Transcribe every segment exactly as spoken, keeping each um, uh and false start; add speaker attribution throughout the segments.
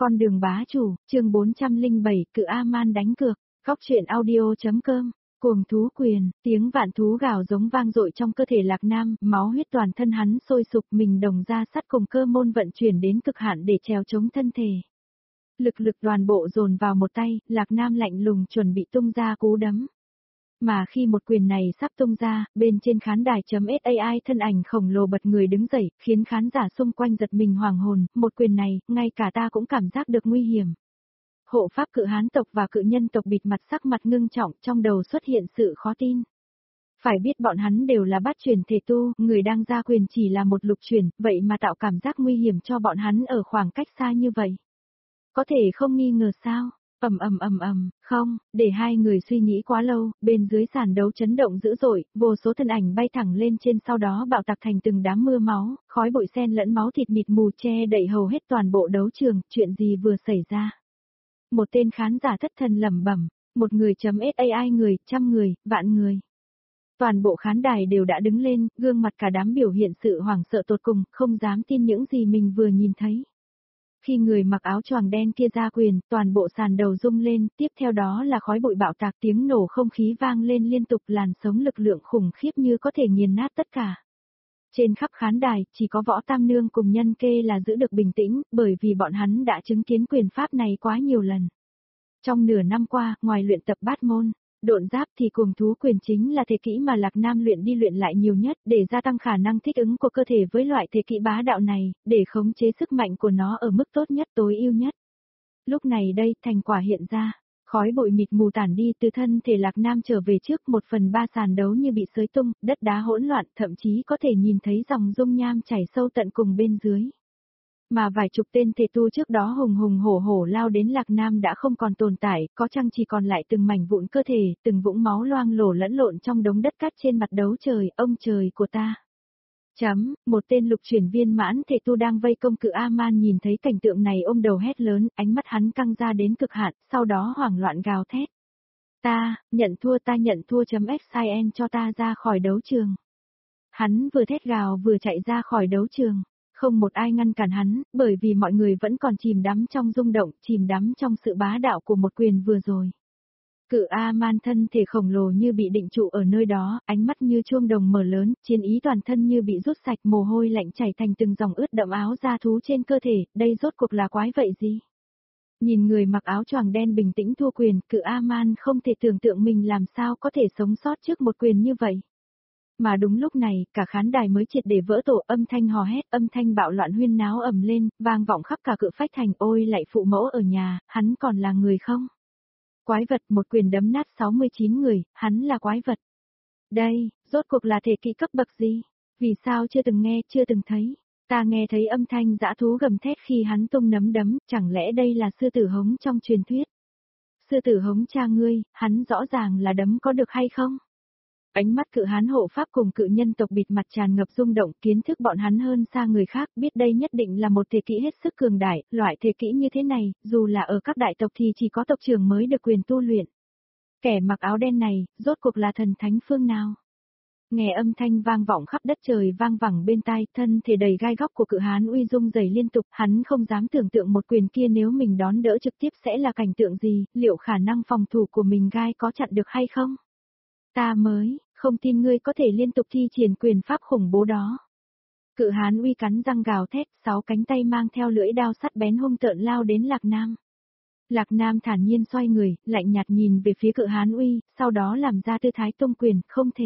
Speaker 1: Con đường bá chủ, chương bốn trăm lẻ bảy, cự A-man đánh cược, góc truyện audio.com, cuồng thú quyền, tiếng vạn thú gào giống vang dội trong cơ thể Lạc Nam, máu huyết toàn thân hắn sôi sục, mình đồng ra sắt cùng cơ môn vận chuyển đến cực hạn để trèo chống thân thể. Lực lực toàn bộ dồn vào một tay, Lạc Nam lạnh lùng chuẩn bị tung ra cú đấm. Mà khi một quyền này sắp tung ra, bên trên khán đài chấm .ai thân ảnh khổng lồ bật người đứng dậy, khiến khán giả xung quanh giật mình hoàng hồn, một quyền này, ngay cả ta cũng cảm giác được nguy hiểm. Hộ pháp cự hán tộc và cự nhân tộc bịt mặt sắc mặt ngưng trọng, trong đầu xuất hiện sự khó tin. Phải biết bọn hắn đều là bát truyền thể tu, người đang ra quyền chỉ là một lục truyền, vậy mà tạo cảm giác nguy hiểm cho bọn hắn ở khoảng cách xa như vậy. Có thể không nghi ngờ sao? Ầm ầm ầm ầm, không, để hai người suy nghĩ quá lâu, bên dưới sàn đấu chấn động dữ dội, vô số thân ảnh bay thẳng lên trên, sau đó bạo tạc thành từng đám mưa máu, khói bụi xen lẫn máu thịt mịt mù che đậy hầu hết toàn bộ đấu trường, chuyện gì vừa xảy ra? Một tên khán giả thất thần lẩm bẩm, một người chấm .ai người, trăm người, vạn người. Toàn bộ khán đài đều đã đứng lên, gương mặt cả đám biểu hiện sự hoảng sợ tột cùng, không dám tin những gì mình vừa nhìn thấy. Khi người mặc áo choàng đen kia ra quyền, toàn bộ sàn đầu rung lên, tiếp theo đó là khói bụi bạo tạc, tiếng nổ không khí vang lên liên tục, làn sóng lực lượng khủng khiếp như có thể nghiền nát tất cả. Trên khắp khán đài, chỉ có Võ Tam Nương cùng Nhân Kê là giữ được bình tĩnh, bởi vì bọn hắn đã chứng kiến quyền pháp này quá nhiều lần. Trong nửa năm qua, ngoài luyện tập bát môn, độn giáp thì cuồng thú quyền chính là thể kỹ mà Lạc Nam luyện đi luyện lại nhiều nhất để gia tăng khả năng thích ứng của cơ thể với loại thể kỹ bá đạo này, để khống chế sức mạnh của nó ở mức tốt nhất tối ưu nhất. Lúc này đây, thành quả hiện ra, khói bụi mịt mù tản đi, từ thân thể Lạc Nam trở về trước, một phần ba sàn đấu như bị xới tung, đất đá hỗn loạn, thậm chí có thể nhìn thấy dòng dung nham chảy sâu tận cùng bên dưới. Mà vài chục tên thể tu trước đó hùng hùng hổ hổ lao đến Lạc Nam đã không còn tồn tại, có chăng chỉ còn lại từng mảnh vụn cơ thể, từng vũng máu loang lổ lẫn lộn trong đống đất cát trên mặt đấu trời, ông trời của ta. Chấm, một tên lục chuyển viên mãn thể tu đang vây công cự A-man nhìn thấy cảnh tượng này ôm đầu hét lớn, ánh mắt hắn căng ra đến cực hạn, sau đó hoảng loạn gào thét. Ta, nhận thua ta nhận thua chấm xin cho ta ra khỏi đấu trường. Hắn vừa thét gào vừa chạy ra khỏi đấu trường. Không một ai ngăn cản hắn, bởi vì mọi người vẫn còn chìm đắm trong rung động, chìm đắm trong sự bá đạo của một quyền vừa rồi. Cự A-man thân thể khổng lồ như bị định trụ ở nơi đó, ánh mắt như chuông đồng mở lớn, chiến ý toàn thân như bị rút sạch, mồ hôi lạnh chảy thành từng dòng ướt đẫm áo da thú trên cơ thể, đây rốt cuộc là quái vậy gì? Nhìn người mặc áo choàng đen bình tĩnh thua quyền, cự A-man không thể tưởng tượng mình làm sao có thể sống sót trước một quyền như vậy. Mà đúng lúc này, cả khán đài mới triệt để vỡ tổ, âm thanh hò hét, âm thanh bạo loạn huyên náo ầm lên, vang vọng khắp cả cự phách thành, ôi lạy phụ mẫu ở nhà, hắn còn là người không? Quái vật, một quyền đấm nát sáu mươi chín người, hắn là quái vật. Đây, rốt cuộc là thể kỹ cấp bậc gì? Vì sao chưa từng nghe, chưa từng thấy? Ta nghe thấy âm thanh dã thú gầm thét khi hắn tung nắm đấm, chẳng lẽ đây là sư tử hống trong truyền thuyết? Sư tử hống cha ngươi, hắn rõ ràng là đấm có được hay không? Ánh mắt cự hán hộ pháp cùng cự nhân tộc bịt mặt tràn ngập rung động, kiến thức bọn hắn hơn xa người khác, biết đây nhất định là một thể kỹ hết sức cường đại, loại thể kỹ như thế này, dù là ở các đại tộc thì chỉ có tộc trưởng mới được quyền tu luyện. Kẻ mặc áo đen này, rốt cuộc là thần thánh phương nào? Nghe âm thanh vang vọng khắp đất trời vang vẳng bên tai, thân thể đầy gai góc của cự hán uy dung dày liên tục, hắn không dám tưởng tượng một quyền kia nếu mình đón đỡ trực tiếp sẽ là cảnh tượng gì, liệu khả năng phòng thủ của mình gai có chặn được hay không? Ta mới, không tin ngươi có thể liên tục thi triển quyền pháp khủng bố đó. Cự hán uy cắn răng gào thét, sáu cánh tay mang theo lưỡi đao sắt bén hung tợn lao đến Lạc Nam. Lạc Nam thản nhiên xoay người, lạnh nhạt nhìn về phía cự hán uy, sau đó làm ra tư thái tung quyền, không thể.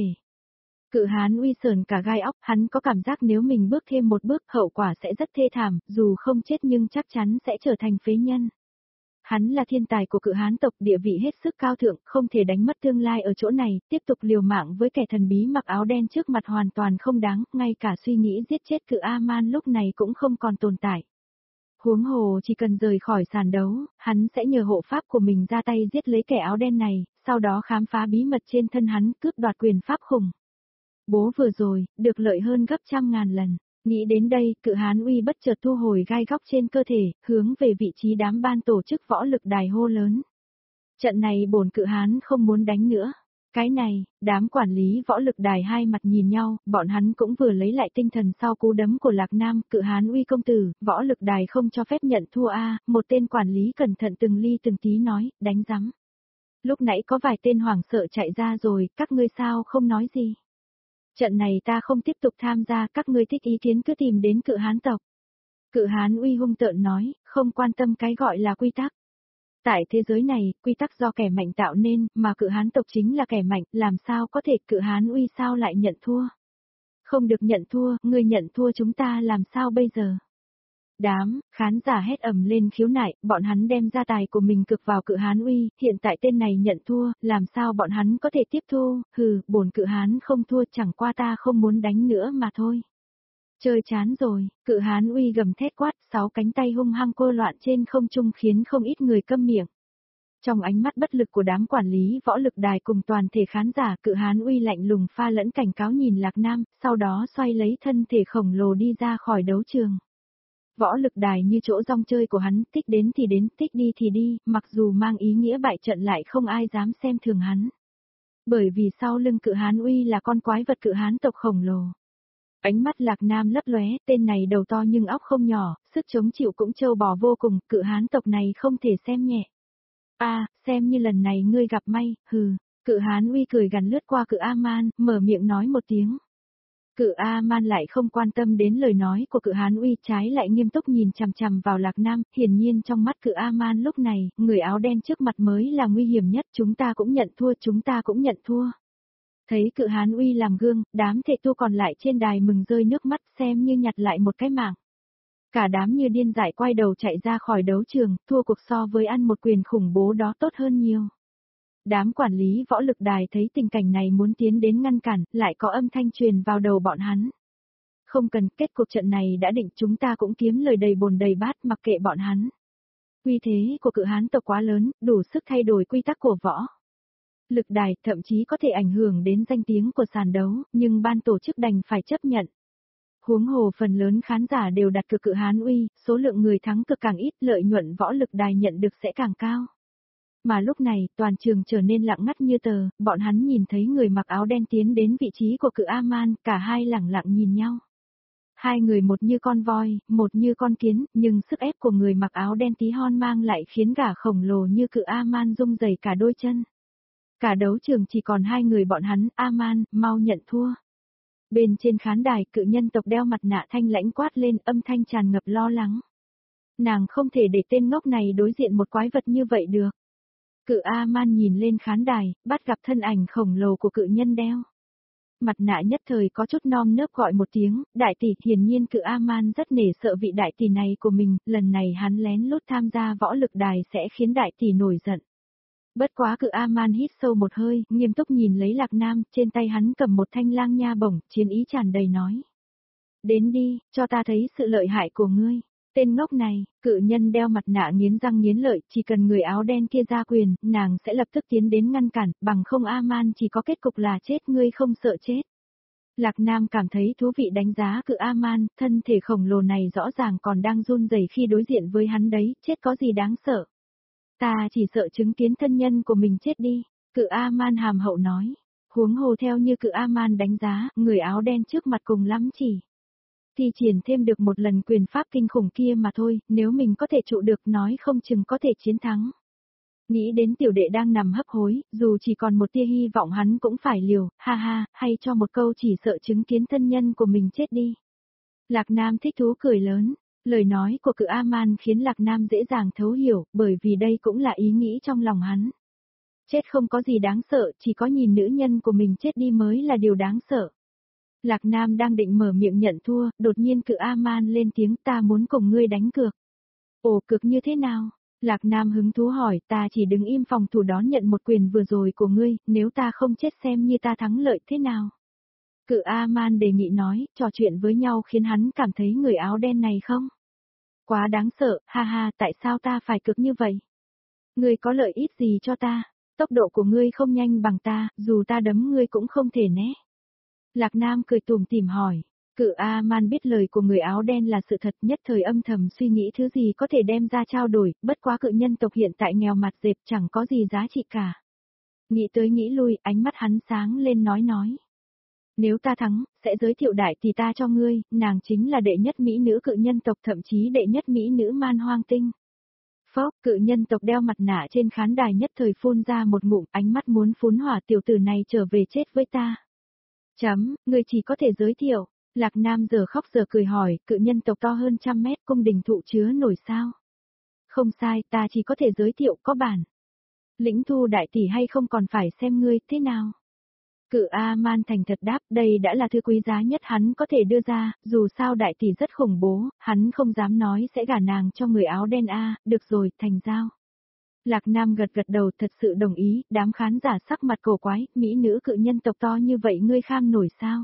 Speaker 1: Cự hán uy sờn cả gai óc, hắn có cảm giác nếu mình bước thêm một bước hậu quả sẽ rất thê thảm, dù không chết nhưng chắc chắn sẽ trở thành phế nhân. Hắn là thiên tài của cự hán tộc, địa vị hết sức cao thượng, không thể đánh mất tương lai ở chỗ này, tiếp tục liều mạng với kẻ thần bí mặc áo đen trước mặt hoàn toàn không đáng, ngay cả suy nghĩ giết chết cự A-man lúc này cũng không còn tồn tại. Huống hồ chỉ cần rời khỏi sàn đấu, hắn sẽ nhờ hộ pháp của mình ra tay giết lấy kẻ áo đen này, sau đó khám phá bí mật trên thân hắn, cướp đoạt quyền pháp khủng. Bố vừa rồi, được lợi hơn gấp trăm ngàn lần. Nghĩ đến đây, cự hán uy bất chợt thu hồi gai góc trên cơ thể, hướng về vị trí đám ban tổ chức võ lực đài hô lớn. Trận này bổn cự hán không muốn đánh nữa. Cái này, đám quản lý võ lực đài hai mặt nhìn nhau, bọn hắn cũng vừa lấy lại tinh thần sau cú đấm của Lạc Nam, Cự Hán uy công tử, võ lực đài không cho phép nhận thua a, một tên quản lý cẩn thận từng ly từng tí nói, đánh rắm. Lúc nãy có vài tên hoảng sợ chạy ra rồi, các ngươi sao không nói gì? Trận này ta không tiếp tục tham gia, các ngươi thích ý kiến cứ tìm đến Cự Hán tộc. Cự Hán uy hung tợn nói, không quan tâm cái gọi là quy tắc. Tại thế giới này, quy tắc do kẻ mạnh tạo nên, mà Cự Hán tộc chính là kẻ mạnh, làm sao có thể Cự Hán uy sao lại nhận thua? Không được nhận thua, người nhận thua chúng ta làm sao bây giờ? Đám, khán giả hét ầm lên khiếu nại, bọn hắn đem gia tài của mình cực vào Cự Hán uy, hiện tại tên này nhận thua, làm sao bọn hắn có thể tiếp thu, hừ, bổn Cự Hán không thua, chẳng qua ta không muốn đánh nữa mà thôi. Chơi chán rồi, Cự Hán uy gầm thét quát, sáu cánh tay hung hăng cô loạn trên không trung khiến không ít người câm miệng. Trong ánh mắt bất lực của đám quản lý võ lực đài cùng toàn thể khán giả, Cự Hán uy lạnh lùng pha lẫn cảnh cáo nhìn Lạc Nam, sau đó xoay lấy thân thể khổng lồ đi ra khỏi đấu trường. Võ lực đài như chỗ rong chơi của hắn, tích đến thì đến, tích đi thì đi, mặc dù mang ý nghĩa bại trận lại không ai dám xem thường hắn. Bởi vì sau lưng Cự Hán uy là con quái vật Cự Hán tộc khổng lồ. Ánh mắt Lạc Nam lấp lóe, tên này đầu to nhưng óc không nhỏ, sức chống chịu cũng trâu bò vô cùng, Cự Hán tộc này không thể xem nhẹ. A, à, xem như lần này ngươi gặp may, hừ, Cự Hán uy cười gằn lướt qua Cự A-man, mở miệng nói một tiếng. Cự A-man lại không quan tâm đến lời nói của Cự Hán uy, trái lại nghiêm túc nhìn chằm chằm vào Lạc Nam, hiển nhiên trong mắt Cự A-man lúc này, người áo đen trước mặt mới là nguy hiểm nhất, chúng ta cũng nhận thua, chúng ta cũng nhận thua. Thấy Cự Hán uy làm gương, đám thể tu còn lại trên đài mừng rơi nước mắt xem như nhặt lại một cái mạng. Cả đám như điên dại quay đầu chạy ra khỏi đấu trường, thua cuộc so với ăn một quyền khủng bố đó tốt hơn nhiều. Đám quản lý võ lực đài thấy tình cảnh này muốn tiến đến ngăn cản, lại có âm thanh truyền vào đầu bọn hắn. Không cần, kết cuộc trận này đã định, chúng ta cũng kiếm lời đầy bồn đầy bát, mặc kệ bọn hắn. Uy thế của Cự Hán tộc quá lớn, đủ sức thay đổi quy tắc của võ lực đài, thậm chí có thể ảnh hưởng đến danh tiếng của sàn đấu, nhưng ban tổ chức đành phải chấp nhận. Huống hồ phần lớn khán giả đều đặt cược Cự Hán uy, số lượng người thắng cực càng ít, lợi nhuận võ lực đài nhận được sẽ càng cao. Mà lúc này, toàn trường trở nên lặng ngắt như tờ, bọn hắn nhìn thấy người mặc áo đen tiến đến vị trí của Cự A-man, cả hai lẳng lặng nhìn nhau. Hai người một như con voi, một như con kiến, nhưng sức ép của người mặc áo đen tí hon mang lại khiến gã khổng lồ như Cự A-man rung rẩy cả đôi chân. Cả đấu trường chỉ còn hai người bọn hắn, A-man, mau nhận thua. Bên trên khán đài, cự nhân tộc đeo mặt nạ thanh lãnh quát lên, âm thanh tràn ngập lo lắng. Nàng không thể để tên ngốc này đối diện một quái vật như vậy được. Cự A-man nhìn lên khán đài, bắt gặp thân ảnh khổng lồ của cự nhân đeo mặt nạ, nhất thời có chút non nớp gọi một tiếng, đại tỷ. Hiển nhiên Cự A-man rất nể sợ vị đại tỷ này của mình, lần này hắn lén lút tham gia võ lực đài sẽ khiến đại tỷ nổi giận. Bất quá Cự A-man hít sâu một hơi, nghiêm túc nhìn lấy Lạc Nam, trên tay hắn cầm một thanh lang nha bổng, chiến ý tràn đầy nói. Đến đi, cho ta thấy sự lợi hại của ngươi. Tên ngốc này, cự nhân đeo mặt nạ nghiến răng nghiến lợi, chỉ cần người áo đen kia ra quyền, nàng sẽ lập tức tiến đến ngăn cản, bằng không A-man chỉ có kết cục là chết, ngươi không sợ chết. Lạc Nam cảm thấy thú vị đánh giá Cự A-man, thân thể khổng lồ này rõ ràng còn đang run rẩy khi đối diện với hắn đấy, chết có gì đáng sợ. Ta chỉ sợ chứng kiến thân nhân của mình chết đi, Cự A-man hàm hậu nói. Huống hồ theo như Cự A-man đánh giá, người áo đen trước mặt cùng lắm chỉ thi triển thêm được một lần quyền pháp kinh khủng kia mà thôi, nếu mình có thể trụ được nói không chừng có thể chiến thắng. Nghĩ đến tiểu đệ đang nằm hấp hối, dù chỉ còn một tia hy vọng hắn cũng phải liều, ha ha, hay cho một câu chỉ sợ chứng kiến thân nhân của mình chết đi. Lạc Nam thích thú cười lớn, lời nói của Cự A-man khiến Lạc Nam dễ dàng thấu hiểu, bởi vì đây cũng là ý nghĩ trong lòng hắn. Chết không có gì đáng sợ, chỉ có nhìn nữ nhân của mình chết đi mới là điều đáng sợ. Lạc Nam đang định mở miệng nhận thua, đột nhiên Cự A-man lên tiếng, ta muốn cùng ngươi đánh cược. Ồ, cược như thế nào? Lạc Nam hứng thú hỏi, ta chỉ đứng im phòng thủ đón nhận một quyền vừa rồi của ngươi, nếu ta không chết xem như ta thắng lợi thế nào? Cự A-man đề nghị nói, trò chuyện với nhau khiến hắn cảm thấy người áo đen này không? Quá đáng sợ, ha ha, tại sao ta phải cược như vậy? Ngươi có lợi ích gì cho ta? Tốc độ của ngươi không nhanh bằng ta, dù ta đấm ngươi cũng không thể né. Lạc Nam cười tủm tỉm hỏi. Cự A-man biết lời của người áo đen là sự thật, nhất thời âm thầm suy nghĩ thứ gì có thể đem ra trao đổi, bất quá cự nhân tộc hiện tại nghèo mặt dẹp chẳng có gì giá trị cả. Nghĩ tới nghĩ lui, ánh mắt hắn sáng lên nói nói. Nếu ta thắng, sẽ giới thiệu đại tỷ ta cho ngươi, nàng chính là đệ nhất mỹ nữ cự nhân tộc, thậm chí đệ nhất mỹ nữ man hoang tinh. Phốc, cự nhân tộc đeo mặt nạ trên khán đài nhất thời phun ra một ngụm, ánh mắt muốn phún hỏa, tiểu tử này trở về chết với ta. Chấm, ngươi chỉ có thể giới thiệu. Lạc Nam giờ khóc giờ cười hỏi, cự nhân tộc to hơn trăm mét, cung đình thụ chứa nổi sao? Không sai, ta chỉ có thể giới thiệu, có bản. Lĩnh thu đại tỷ hay không còn phải xem ngươi thế nào. Cự A-man thành thật đáp, đây đã là thứ quý giá nhất hắn có thể đưa ra, dù sao đại tỷ rất khủng bố, hắn không dám nói sẽ gả nàng cho người áo đen A, được rồi, thành giao. Lạc Nam gật gật đầu, thật sự đồng ý, đám khán giả sắc mặt cổ quái, mỹ nữ cự nhân tộc to như vậy ngươi kham nổi sao?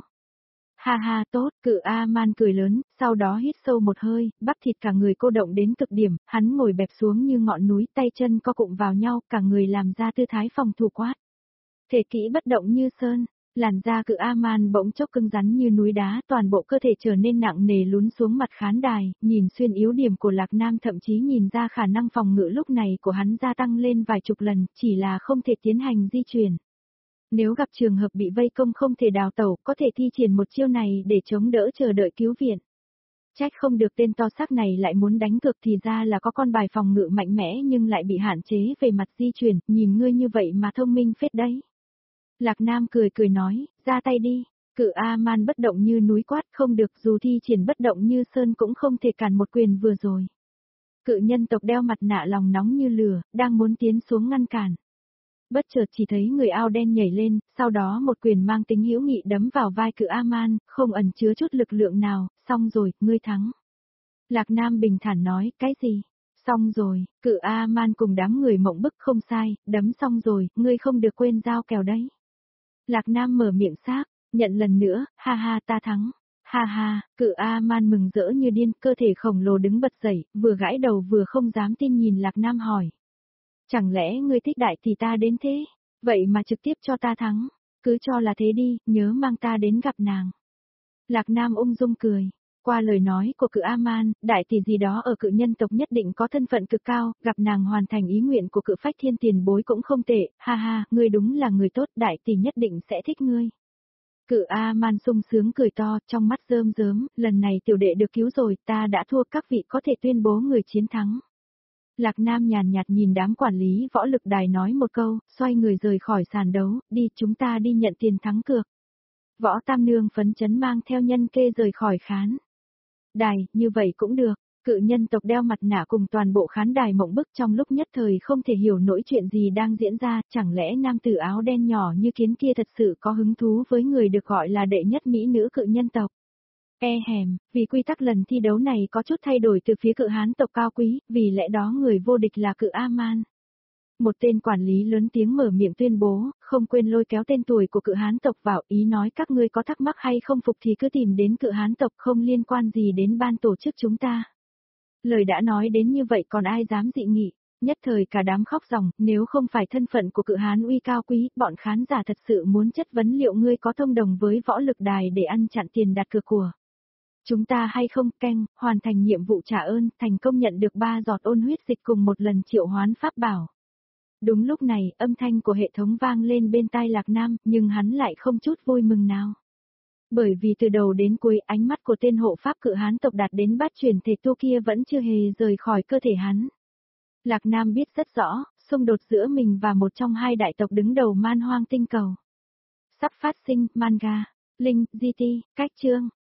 Speaker 1: Ha ha tốt, cự A-man cười lớn, sau đó hít sâu một hơi, bắp thịt cả người cô động đến cực điểm, hắn ngồi bẹp xuống như ngọn núi, tay chân co cụm vào nhau, cả người làm ra tư thái phòng thủ quát. Thể kỹ bất động như sơn, làn da cự A-man bỗng chốc cứng rắn như núi đá, toàn bộ cơ thể trở nên nặng nề lún xuống mặt khán đài, nhìn xuyên yếu điểm của Lạc Nam, thậm chí nhìn ra khả năng phòng ngự lúc này của hắn gia tăng lên vài chục lần, chỉ là không thể tiến hành di chuyển. Nếu gặp trường hợp bị vây công không thể đào tẩu, có thể thi triển một chiêu này để chống đỡ chờ đợi cứu viện. Trách không được tên to xác này lại muốn đánh cược, thì ra là có con bài phòng ngự mạnh mẽ nhưng lại bị hạn chế về mặt di chuyển, nhìn ngươi như vậy mà thông minh phết đấy. Lạc Nam cười cười nói, ra tay đi. Cự A-man bất động như núi quát, không được, dù thi triển bất động như sơn cũng không thể cản một quyền vừa rồi. Cự nhân tộc đeo mặt nạ lòng nóng như lửa, đang muốn tiến xuống ngăn cản. Bất chợt chỉ thấy người áo đen nhảy lên, sau đó một quyền mang tính hữu nghị đấm vào vai cự A-man, không ẩn chứa chút lực lượng nào, xong rồi, ngươi thắng. Lạc Nam bình thản nói, cái gì? Xong rồi, cự A-man cùng đám người mộng bức, không sai, đấm xong rồi, ngươi không được quên giao kèo đấy. Lạc Nam mở miệng xác, nhận lần nữa, ha ha ta thắng. Ha ha, cự A-man mừng rỡ như điên, cơ thể khổng lồ đứng bật dậy, vừa gãi đầu vừa không dám tin nhìn Lạc Nam hỏi. Chẳng lẽ ngươi thích đại thì ta đến thế? Vậy mà trực tiếp cho ta thắng. Cứ cho là thế đi, nhớ mang ta đến gặp nàng. Lạc Nam ung dung cười. Qua lời nói của cự A-man, đại tỷ gì đó ở cự nhân tộc nhất định có thân phận cực cao, gặp nàng hoàn thành ý nguyện của cự phách thiên tiền bối cũng không tệ, ha ha, ngươi đúng là người tốt, đại tỷ nhất định sẽ thích ngươi. Cự A-man sung sướng cười to, trong mắt rơm rớm, lần này tiểu đệ được cứu rồi, ta đã thua, các vị có thể tuyên bố người chiến thắng. Lạc Nam nhàn nhạt nhìn đám quản lý võ lực đài nói một câu, xoay người rời khỏi sàn đấu, đi chúng ta đi nhận tiền thắng cược. Võ Tam Nương phấn chấn mang theo nhân kê rời khỏi khán đài, như vậy cũng được. Cự nhân tộc đeo mặt nạ cùng toàn bộ khán đài mộng bức trong lúc nhất thời không thể hiểu nổi chuyện gì đang diễn ra, chẳng lẽ nam tử áo đen nhỏ như kiến kia thật sự có hứng thú với người được gọi là đệ nhất mỹ nữ cự nhân tộc. E hèm, vì quy tắc lần thi đấu này có chút thay đổi từ phía cự hán tộc cao quý, vì lẽ đó người vô địch là cự A-man. Một tên quản lý lớn tiếng mở miệng tuyên bố, không quên lôi kéo tên tuổi của cự hán tộc vào, ý nói các ngươi có thắc mắc hay không phục thì cứ tìm đến cự hán tộc, không liên quan gì đến ban tổ chức chúng ta. Lời đã nói đến như vậy còn ai dám dị nghị, nhất thời cả đám khóc ròng, nếu không phải thân phận của cự hán uy cao quý, bọn khán giả thật sự muốn chất vấn liệu ngươi có thông đồng với võ lực đài để ăn chặn tiền đặt cược của chúng ta hay không. Canh, hoàn thành nhiệm vụ trả ơn, thành công nhận được ba giọt ôn huyết dịch cùng một lần triệu hoán pháp bảo. Đúng lúc này, âm thanh của hệ thống vang lên bên tai Lạc Nam, nhưng hắn lại không chút vui mừng nào. Bởi vì từ đầu đến cuối, ánh mắt của tên hộ pháp cự hán tộc đạt đến bát chuyển thể tu kia vẫn chưa hề rời khỏi cơ thể hắn. Lạc Nam biết rất rõ, xung đột giữa mình và một trong hai đại tộc đứng đầu man hoang tinh cầu sắp phát sinh. Manga, Linh, giê tê, cách chương.